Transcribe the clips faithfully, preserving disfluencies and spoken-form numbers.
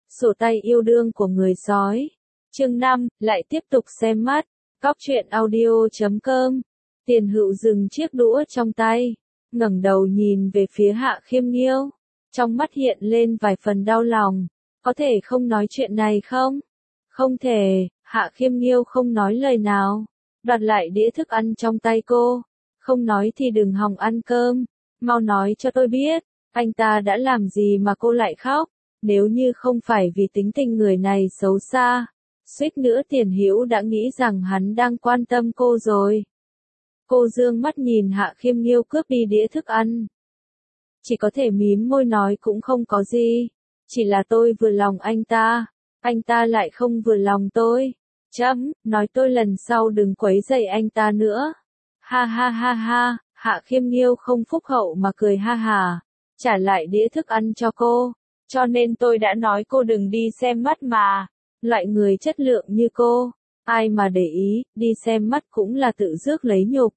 Sổ tay yêu đương của người sói. Chương năm, lại tiếp tục xem mắt. Cóc truyện audio chấm com. Tiền Hựu dừng chiếc đũa trong tay, ngẩng đầu nhìn về phía Hạ Khiêm Nghiêu, trong mắt hiện lên vài phần đau lòng. Có thể không nói chuyện này không? Không thể. Hạ Khiêm Nghiêu không nói lời nào, đoạt lại đĩa thức ăn trong tay cô. Không nói thì đừng hòng ăn cơm, mau nói cho tôi biết, anh ta đã làm gì mà cô lại khóc? Nếu như không phải vì tính tình người này xấu xa, suýt nữa Tiền Hữu đã nghĩ rằng hắn đang quan tâm cô rồi. Cô dương mắt nhìn Hạ Khiêm Nghiêu cướp đi đĩa thức ăn, chỉ có thể mím môi nói cũng không có gì, chỉ là tôi vừa lòng anh ta, anh ta lại không vừa lòng tôi. Chấm, nói tôi lần sau đừng quấy rầy anh ta nữa. Ha ha ha ha. Hạ Khiêm Nghiêu không phúc hậu mà cười ha hà, trả lại đĩa thức ăn cho cô. Cho nên tôi đã nói cô đừng đi xem mắt mà. Loại người chất lượng như cô, ai mà để ý, đi xem mắt cũng là tự rước lấy nhục.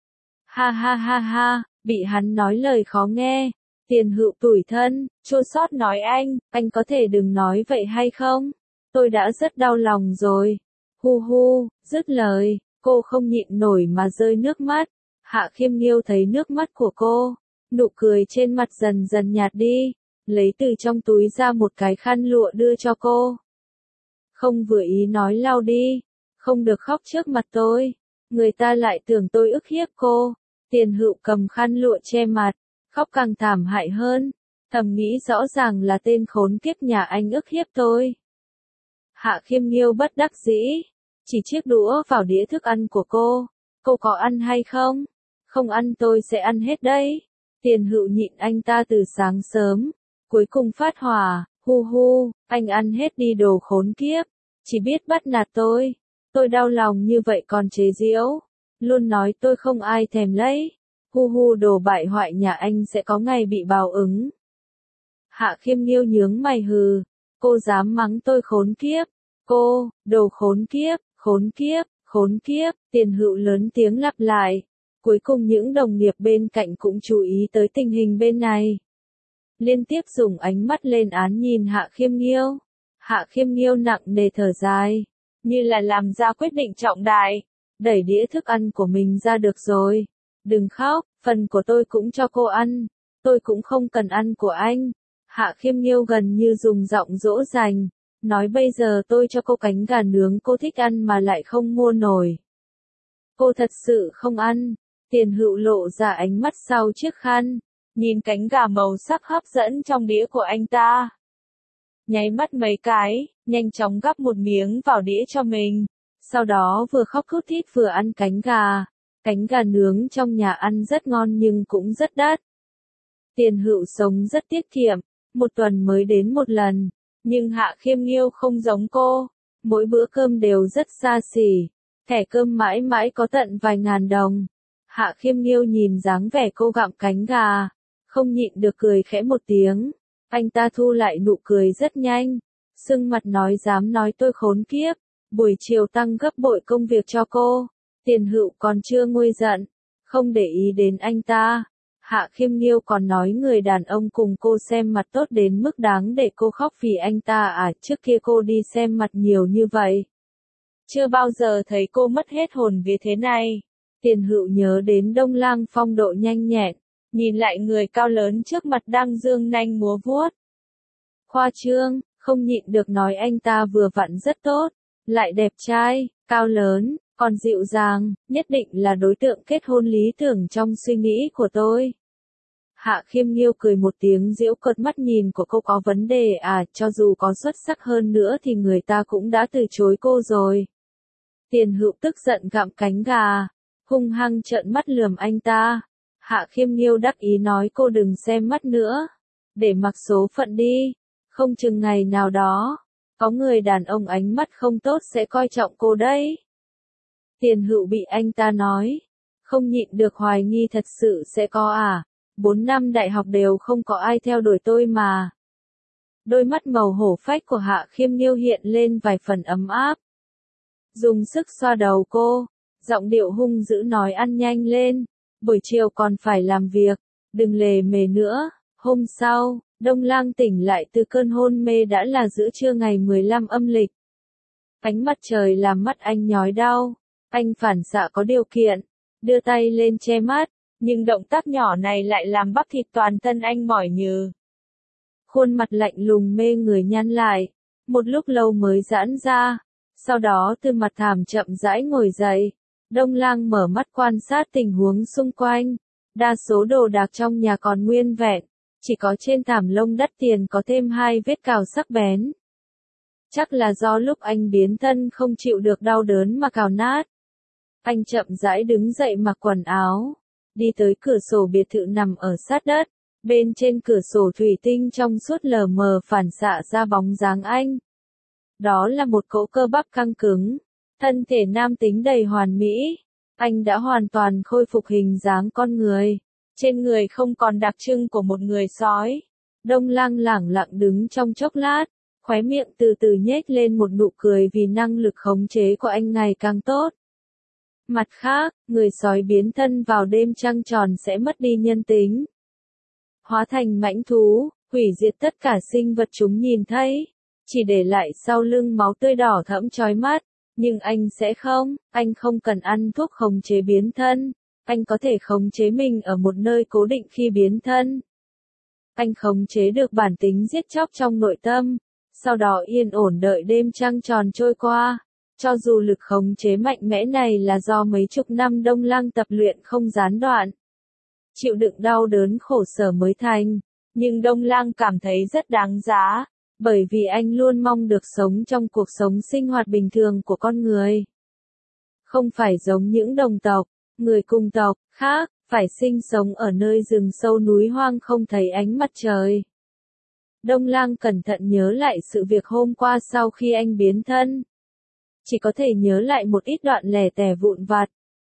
Ha ha ha ha. Bị hắn nói lời khó nghe, Tiền Hựu tủi thân, chua xót nói anh, anh có thể đừng nói vậy hay không? Tôi đã rất đau lòng rồi. Hu hu. Dứt lời, cô không nhịn nổi mà rơi nước mắt. Hạ Khiêm Nghiêu thấy nước mắt của cô, nụ cười trên mặt dần dần nhạt đi, lấy từ trong túi ra một cái khăn lụa đưa cho cô. Không vừa ý nói lau đi, không được khóc trước mặt tôi, người ta lại tưởng tôi ức hiếp cô. Tiền Hựu cầm khăn lụa che mặt, khóc càng thảm hại hơn, thầm nghĩ rõ ràng là tên khốn kiếp nhà anh ức hiếp tôi. Hạ Khiêm Nghiêu bất đắc dĩ, chỉ chiếc đũa vào đĩa thức ăn của cô. Cô có ăn hay không? Không ăn tôi sẽ ăn hết đấy. Tiền Hựu nhịn anh ta từ sáng sớm, cuối cùng phát hỏa. Hu hu, anh ăn hết đi đồ khốn kiếp, chỉ biết bắt nạt tôi. Tôi đau lòng như vậy còn chế giễu, luôn nói tôi không ai thèm lấy. Hu hu, đồ bại hoại nhà anh sẽ có ngày bị báo ứng. Hạ Khiêm Nghiêu nhướng mày hừ, cô dám mắng tôi khốn kiếp? Cô, đồ khốn kiếp, khốn kiếp, khốn kiếp. Tiền Hựu lớn tiếng lặp lại. Cuối cùng những đồng nghiệp bên cạnh cũng chú ý tới tình hình bên này, liên tiếp dùng ánh mắt lên án nhìn Hạ Khiêm Nghiêu. Hạ Khiêm Nghiêu nặng nề thở dài, như là làm ra quyết định trọng đại, đẩy đĩa thức ăn của mình ra. Được rồi, đừng khóc, phần của tôi cũng cho cô ăn, tôi cũng không cần ăn của anh. Hạ Khiêm Nghiêu gần như dùng giọng dỗ dành, nói bây giờ tôi cho cô cánh gà nướng cô thích ăn mà lại không mua nổi. Cô thật sự không ăn. Tiền Hựu lộ ra ánh mắt sau chiếc khăn, nhìn cánh gà màu sắc hấp dẫn trong đĩa của anh ta. Nháy mắt mấy cái, nhanh chóng gắp một miếng vào đĩa cho mình, sau đó vừa khóc thút thít vừa ăn cánh gà. Cánh gà nướng trong nhà ăn rất ngon nhưng cũng rất đắt. Tiền Hựu sống rất tiết kiệm, một tuần mới đến một lần, nhưng Hạ Khiêm Nghiêu không giống cô, mỗi bữa cơm đều rất xa xỉ, thẻ cơm mãi mãi có tận vài ngàn đồng. Hạ Khiêm Nghiêu nhìn dáng vẻ cô gặm cánh gà, không nhịn được cười khẽ một tiếng. Anh ta thu lại nụ cười rất nhanh, sưng mặt nói dám nói tôi khốn kiếp, buổi chiều tăng gấp bội công việc cho cô. Tiền Hựu còn chưa nguôi giận, không để ý đến anh ta. Hạ Khiêm Nghiêu còn nói người đàn ông cùng cô xem mặt tốt đến mức đáng để cô khóc vì anh ta à? Trước kia cô đi xem mặt nhiều như vậy, chưa bao giờ thấy cô mất hết hồn vì thế này. Tiền Hựu nhớ đến Đông Lang phong độ nhanh nhẹn, nhìn lại người cao lớn trước mặt đang dương nanh múa vuốt, khoa trương, không nhịn được nói anh ta vừa vặn rất tốt, lại đẹp trai, cao lớn, còn dịu dàng, nhất định là đối tượng kết hôn lý tưởng trong suy nghĩ của tôi. Hạ Khiêm Nghiêu cười một tiếng giễu cợt, mắt nhìn của cô có vấn đề à? Cho dù có xuất sắc hơn nữa thì người ta cũng đã từ chối cô rồi. Tiền Hựu tức giận gặm cánh gà, hung hăng trợn mắt lườm anh ta. Hạ Khiêm Nghiêu đắc ý nói cô đừng xem mắt nữa, để mặc số phận đi, không chừng ngày nào đó, có người đàn ông ánh mắt không tốt sẽ coi trọng cô đấy. Tiền Hựu bị anh ta nói, không nhịn được hoài nghi thật sự sẽ có à? Bốn năm đại học đều không có ai theo đuổi tôi mà. Đôi mắt màu hổ phách của Hạ Khiêm Nghiêu hiện lên vài phần ấm áp, dùng sức xoa đầu cô, giọng điệu hung dữ nói ăn nhanh lên, buổi chiều còn phải làm việc, đừng lề mề nữa. Hôm sau, Đông Lang tỉnh lại từ cơn hôn mê đã là giữa trưa ngày mười lăm âm lịch. Ánh mặt trời làm mắt anh nhói đau, anh phản xạ có điều kiện, đưa tay lên che mắt, nhưng động tác nhỏ này lại làm bắp thịt toàn thân anh mỏi nhừ. Khuôn mặt lạnh lùng mê người nhăn lại, một lúc lâu mới giãn ra, sau đó từ mặt thảm chậm rãi ngồi dậy. Đông Lang mở mắt quan sát tình huống xung quanh, đa số đồ đạc trong nhà còn nguyên vẹn, chỉ có trên thảm lông đắt tiền có thêm hai vết cào sắc bén. Chắc là do lúc anh biến thân không chịu được đau đớn mà cào nát. Anh chậm rãi đứng dậy mặc quần áo, đi tới cửa sổ biệt thự nằm ở sát đất, bên trên cửa sổ thủy tinh trong suốt lờ mờ phản xạ ra bóng dáng anh. Đó là một cỗ cơ bắp căng cứng, thân thể nam tính đầy hoàn mỹ. Anh đã hoàn toàn khôi phục hình dáng con người, trên người không còn đặc trưng của một người sói. Đông Lang lẳng lặng đứng trong chốc lát, khóe miệng từ từ nhếch lên một nụ cười vì năng lực khống chế của anh ngày càng tốt. Mặt khác, người sói biến thân vào đêm trăng tròn sẽ mất đi nhân tính, hóa thành mãnh thú, hủy diệt tất cả sinh vật chúng nhìn thấy, chỉ để lại sau lưng máu tươi đỏ thẫm chói mắt. Nhưng anh sẽ không, anh không cần ăn thuốc khống chế biến thân, anh có thể khống chế mình ở một nơi cố định khi biến thân. Anh khống chế được bản tính giết chóc trong nội tâm, sau đó yên ổn đợi đêm trăng tròn trôi qua. Cho dù lực khống chế mạnh mẽ này là do mấy chục năm Đông Lang tập luyện không gián đoạn, chịu đựng đau đớn khổ sở mới thành, nhưng Đông Lang cảm thấy rất đáng giá, bởi vì anh luôn mong được sống trong cuộc sống sinh hoạt bình thường của con người. Không phải giống những đồng tộc, người cùng tộc khác, phải sinh sống ở nơi rừng sâu núi hoang không thấy ánh mặt trời. Đông Lang cẩn thận nhớ lại sự việc hôm qua sau khi anh biến thân. Chỉ có thể nhớ lại một ít đoạn lẻ tẻ vụn vặt.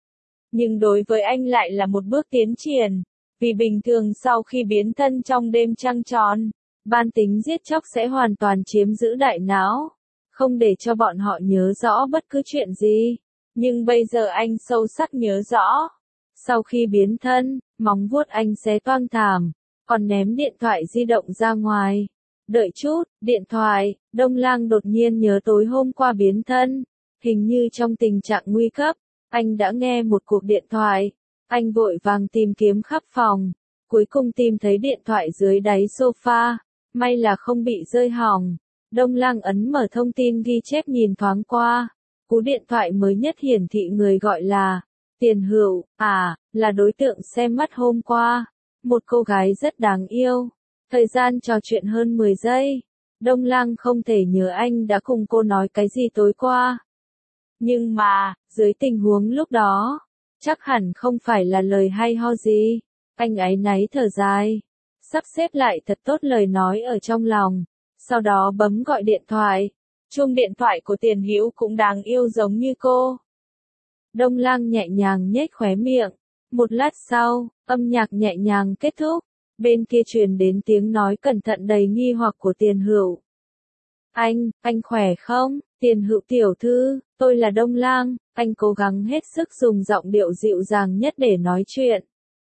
Nhưng đối với anh lại là một bước tiến triển, vì bình thường sau khi biến thân trong đêm trăng tròn, bản tính giết chóc sẽ hoàn toàn chiếm giữ đại não, không để cho bọn họ nhớ rõ bất cứ chuyện gì. Nhưng bây giờ anh sâu sắc nhớ rõ. Sau khi biến thân, móng vuốt anh xé toang thảm, còn ném điện thoại di động ra ngoài. Đợi chút, điện thoại, Đông Lang đột nhiên nhớ tối hôm qua biến thân, hình như trong tình trạng nguy cấp, anh đã nghe một cuộc điện thoại. Anh vội vàng tìm kiếm khắp phòng, cuối cùng tìm thấy điện thoại dưới đáy sofa, may là không bị rơi hỏng. Đông Lang ấn mở thông tin ghi chép nhìn thoáng qua, cú điện thoại mới nhất hiển thị người gọi là Tiền Hữu, à, là đối tượng xem mắt hôm qua, một cô gái rất đáng yêu. Thời gian trò chuyện hơn mười giây, Đông Lang không thể nhớ anh đã cùng cô nói cái gì tối qua. Nhưng mà, dưới tình huống lúc đó, chắc hẳn không phải là lời hay ho gì. Anh áy náy thở dài, sắp xếp lại thật tốt lời nói ở trong lòng, sau đó bấm gọi điện thoại. Chuông điện thoại của Tiền Hữu cũng đáng yêu giống như cô. Đông Lang nhẹ nhàng nhếch khóe miệng. Một lát sau, âm nhạc nhẹ nhàng kết thúc. Bên kia truyền đến tiếng nói cẩn thận đầy nghi hoặc của Tiền Hữu. Anh, anh khỏe không? Tiền Hữu tiểu thư, tôi là Đông Lang. Anh cố gắng hết sức dùng giọng điệu dịu dàng nhất để nói chuyện.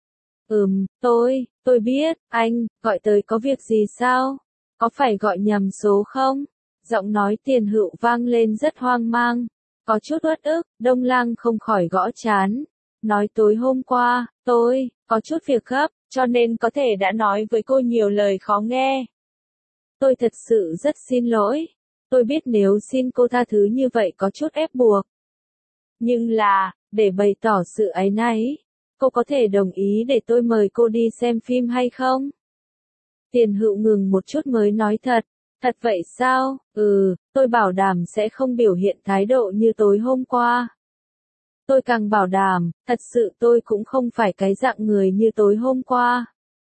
Ừm, tôi, tôi biết, anh, gọi tới có việc gì sao? Có phải gọi nhầm số không? Giọng nói Tiền Hữu vang lên rất hoang mang. Có chút uất ức, Đông Lang không khỏi gõ trán. Nói tối hôm qua, tôi, có chút việc gấp, cho nên có thể đã nói với cô nhiều lời khó nghe. Tôi thật sự rất xin lỗi. Tôi biết nếu xin cô tha thứ như vậy có chút ép buộc. Nhưng là, để bày tỏ sự áy náy, cô có thể đồng ý để tôi mời cô đi xem phim hay không? Tiền Hữu ngừng một chút mới nói thật. Thật vậy sao? Ừ, tôi bảo đảm sẽ không biểu hiện thái độ như tối hôm qua. Tôi càng bảo đảm, thật sự tôi cũng không phải cái dạng người như tối hôm qua.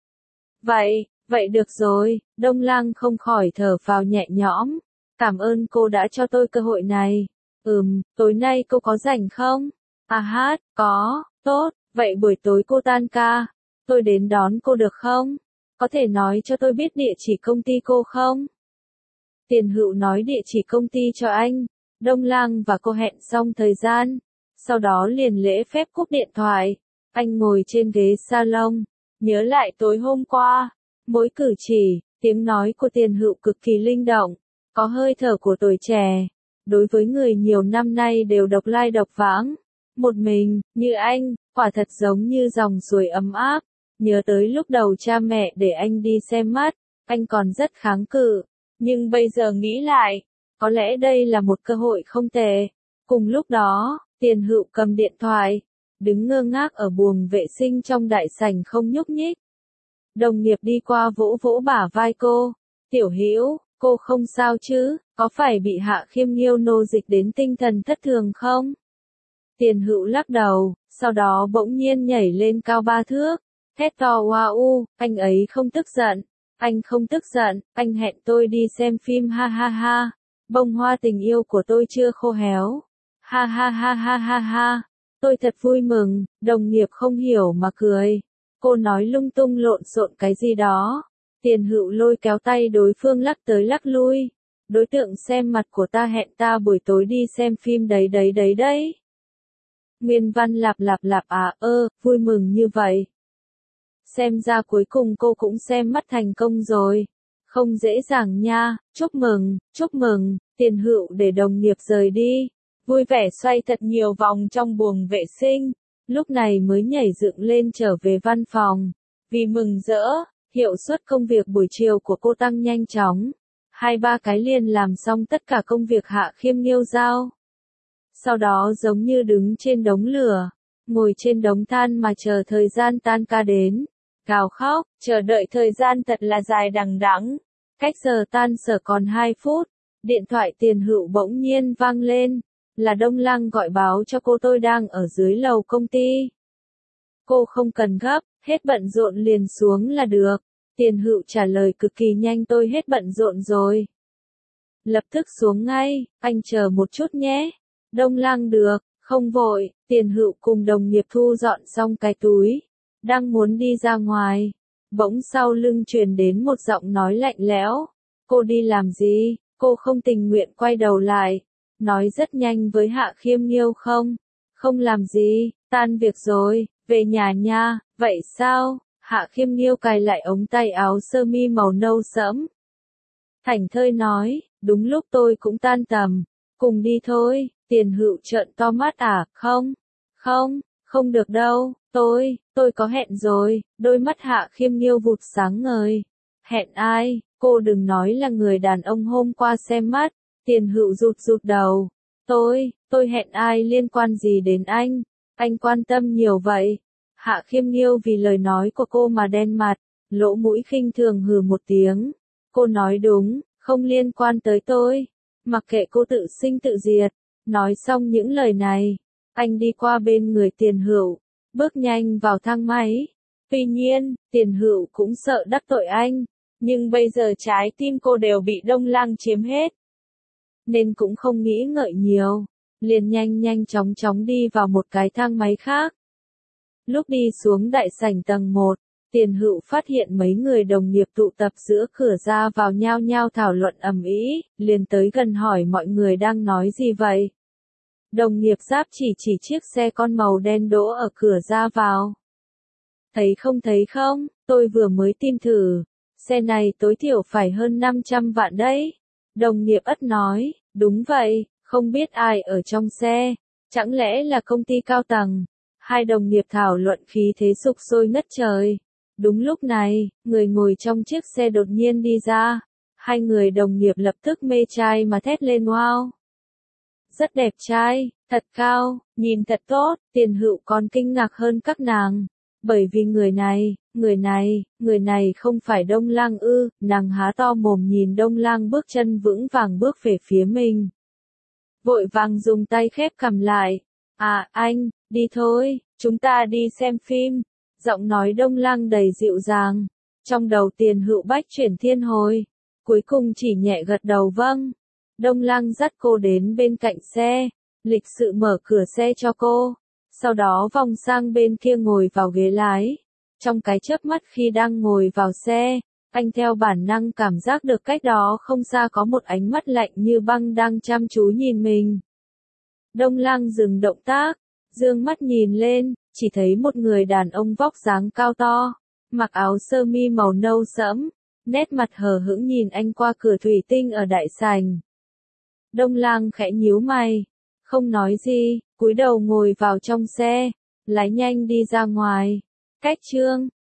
Vậy, vậy được rồi, Đông Lang không khỏi thở phào nhẹ nhõm. Cảm ơn cô đã cho tôi cơ hội này. Ừm, tối nay cô có rảnh không? À hát, có, tốt, vậy buổi tối cô tan ca, tôi đến đón cô được không? Có thể nói cho tôi biết địa chỉ công ty cô không? Tiền Hữu nói địa chỉ công ty cho anh. Đông Lang và cô hẹn xong thời gian, sau đó liền lễ phép cúp điện thoại. Anh ngồi trên ghế salon, nhớ lại tối hôm qua, Mỗi cử chỉ, tiếng nói của Tiền Hựu cực kỳ linh động, có hơi thở của tuổi trẻ. Đối với người nhiều năm nay đều độc lai độc vãng, một mình, như anh, quả thật giống như dòng suối ấm áp. Nhớ tới lúc đầu cha mẹ để anh đi xem mắt, anh còn rất kháng cự. Nhưng bây giờ nghĩ lại, có lẽ đây là một cơ hội không tệ. Cùng lúc đó, Tiền Hựu cầm điện thoại, đứng ngơ ngác ở buồng vệ sinh trong đại sảnh không nhúc nhích. Đồng nghiệp đi qua vỗ vỗ bả vai cô. Tiểu Hữu, cô không sao chứ, có phải bị Hạ Khiêm Nghiêu nô dịch đến tinh thần thất thường không? Tiền Hựu lắc đầu, sau đó bỗng nhiên nhảy lên cao ba thước, thét to wow, anh ấy không tức giận, anh không tức giận, anh hẹn tôi đi xem phim ha ha ha, bông hoa tình yêu của tôi chưa khô héo, ha ha ha ha ha ha, tôi thật vui mừng, đồng nghiệp không hiểu mà cười, cô nói lung tung lộn xộn cái gì đó. Tiền Hựu lôi kéo tay đối phương lắc tới lắc lui, đối tượng xem mặt của ta hẹn ta buổi tối đi xem phim đấy đấy đấy đấy. Nguyên văn lạp lạp lạp à ơ, vui mừng như vậy. Xem ra cuối cùng cô cũng xem mắt thành công rồi. Không dễ dàng nha, chúc mừng, chúc mừng, Tiền Hựu để đồng nghiệp rời đi. Vui vẻ xoay thật nhiều vòng trong buồng vệ sinh, lúc này mới nhảy dựng lên trở về văn phòng. Vì mừng rỡ, hiệu suất công việc buổi chiều của cô tăng nhanh chóng. Hai ba cái liền làm xong tất cả công việc Hạ Khiêm Nghiêu giao. Sau đó giống như đứng trên đống lửa, ngồi trên đống than mà chờ thời gian tan ca đến. Gào khóc, chờ đợi thời gian thật là dài đằng đẵng. Cách giờ tan sở còn hai phút, điện thoại Tiền Hựu bỗng nhiên vang lên. Là Đông Lăng gọi báo cho cô tôi đang ở dưới lầu công ty. Cô không cần gấp, hết bận rộn liền xuống là được. Tiền Hựu trả lời cực kỳ nhanh, tôi hết bận rộn rồi. Lập tức xuống ngay, anh chờ một chút nhé. Đông Lăng được, không vội, Tiền Hựu cùng đồng nghiệp thu dọn xong cái túi. Đang muốn đi ra ngoài. Bỗng sau lưng truyền đến một giọng nói lạnh lẽo. Cô đi làm gì? Cô không tình nguyện quay đầu lại. Nói rất nhanh với Hạ Khiêm Nghiêu không? Không làm gì, tan việc rồi, về nhà nha, vậy sao? Hạ Khiêm Nghiêu cài lại ống tay áo sơ mi màu nâu sẫm. Thảnh thơi nói, đúng lúc tôi cũng tan tầm, cùng đi thôi. Tiền Hựu trợn to mắt à, không, không, không được đâu, tôi, tôi có hẹn rồi, đôi mắt Hạ Khiêm Nghiêu vụt sáng ngời. Hẹn ai, cô đừng nói là người đàn ông hôm qua xem mắt. Tiền Hựu rụt rụt đầu. Tôi, tôi hẹn ai liên quan gì đến anh? Anh quan tâm nhiều vậy. Hạ Khiêm Nghiêu vì lời nói của cô mà đen mặt, lỗ mũi khinh thường hừ một tiếng. Cô nói đúng, không liên quan tới tôi. Mặc kệ cô tự sinh tự diệt. Nói xong những lời này, anh đi qua bên người Tiền Hựu, bước nhanh vào thang máy. Tuy nhiên, Tiền Hựu cũng sợ đắc tội anh, nhưng bây giờ trái tim cô đều bị Đông Lăng chiếm hết. Nên cũng không nghĩ ngợi nhiều, liền nhanh nhanh chóng chóng đi vào một cái thang máy khác. Lúc đi xuống đại sảnh tầng một, Tiền Hựu phát hiện mấy người đồng nghiệp tụ tập giữa cửa ra vào nhao nhao thảo luận ầm ĩ, liền tới gần hỏi mọi người đang nói gì vậy. Đồng nghiệp Giáp chỉ chỉ chiếc xe con màu đen đỗ ở cửa ra vào. Thấy không thấy không, tôi vừa mới tìm thử, xe này tối thiểu phải hơn năm trăm vạn đấy. Đồng nghiệp ất nói, đúng vậy, không biết ai ở trong xe, chẳng lẽ là công ty cao tầng. Hai đồng nghiệp thảo luận khí thế sục sôi ngất trời. Đúng lúc này, người ngồi trong chiếc xe đột nhiên đi ra. Hai người đồng nghiệp lập tức mê trai mà thét lên wow. Rất đẹp trai, thật cao, nhìn thật tốt, Tiền Hựu còn kinh ngạc hơn các nàng. Bởi vì người này, người này, người này không phải Đông Lăng ư, nàng há to mồm nhìn Đông Lăng bước chân vững vàng bước về phía mình. Vội vàng dùng tay khép cằm lại. À, anh, đi thôi, chúng ta đi xem phim. Giọng nói Đông Lăng đầy dịu dàng. Trong đầu Tiền Hựu bách chuyển thiên hồi. Cuối cùng chỉ nhẹ gật đầu vâng. Đông Lăng dắt cô đến bên cạnh xe. Lịch sự mở cửa xe cho cô. Sau đó vòng sang bên kia ngồi vào ghế lái. Trong cái chớp mắt khi đang ngồi vào xe, anh theo bản năng cảm giác được cách đó không xa có một ánh mắt lạnh như băng đang chăm chú nhìn mình. Đông Lăng dừng động tác, dương mắt nhìn lên, chỉ thấy một người đàn ông vóc dáng cao to, mặc áo sơ mi màu nâu sẫm, nét mặt hờ hững nhìn anh qua cửa thủy tinh ở đại sảnh. Đông Lang khẽ nhíu mày, không nói gì, cúi đầu ngồi vào trong xe, lái nhanh đi ra ngoài. Cách Trương